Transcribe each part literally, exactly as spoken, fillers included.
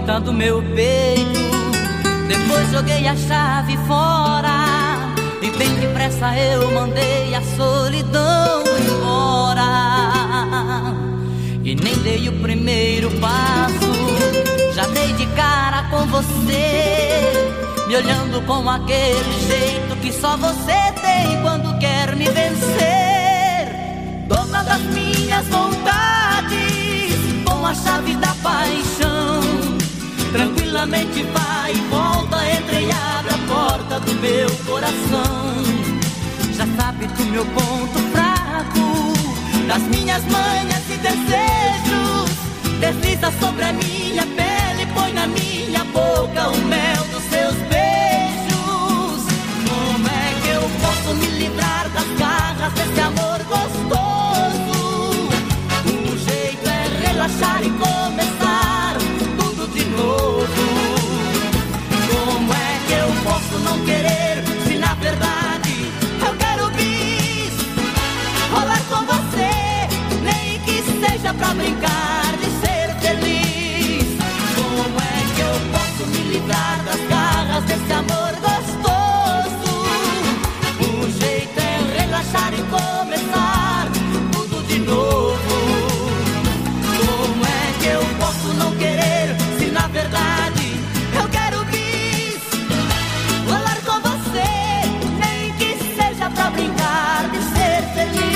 porta do meu peito. Depois joguei a chave fora e bem depressa eu mandei a solidão embora. E nem dei o primeiro passo, já dei de cara com você, me olhando com aquele jeito que só você tem quando quer me vencer. Dona das minhas vontades, com a chave da paixão, tranquilamente vai e volta, entra e abre a porta do meu coração. Já sabe do meu ponto fraco, das minhas manhas e desejos, desliza sobre a minha pele, põe na minha boca o mel dos seus beijos. Como é que eu posso me livrar das garras desse amor gostoso? O jeito é relaxar e começar tudo de novo. Como é que eu posso não querer, se na verdade eu quero bis, rolar com você, nem que seja pra brincar de ser feliz. Como é que eu posso me livrar das garras desse amor gostoso? O jeito é relaxar e começar tudo de novo. Como é que eu posso não querer, se na verdade eu quero bis, rolar com você, nem que seja pra brincar de ser feliz.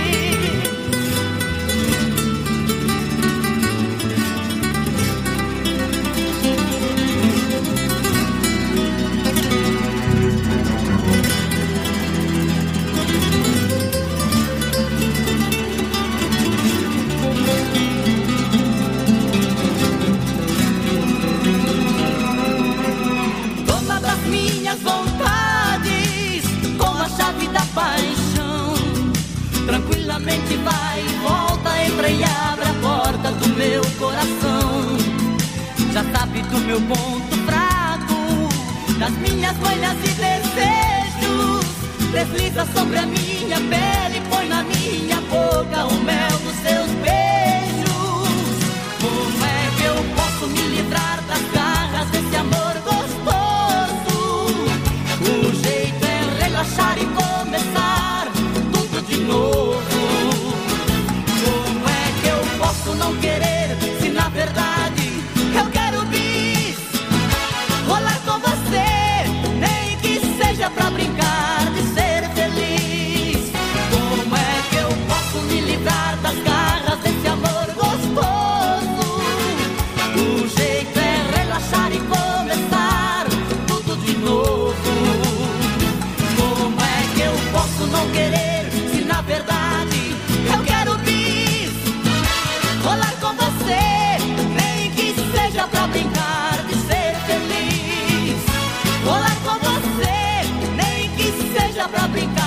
Dona das minhas vontades, com a chave da paixão, tranquilamente vai e volta, entra e abre a porta do meu coração. Já sabe do meu ponto fraco, das minhas manhas e desejos, desliza sobre a minha pele, põe na minha boca o mel dos seus beijos. Como é que eu posso me livrar das garras desse amor gostoso? O jeito é relaxar e começar tudo de novo. Como é que eu posso não querer, se na verdade eu quero bis, rolar com você, nem que seja pra brincar de ser feliz. Como é que eu posso me livrar das garras desse amor gostoso? O jeito é relaxar e começar tudo de novo. Como é que eu posso não querer, se na verdade eu quero bis, rolar com você, nem que seja pra brincar de ser feliz. Rolar com você, nem que seja pra brincar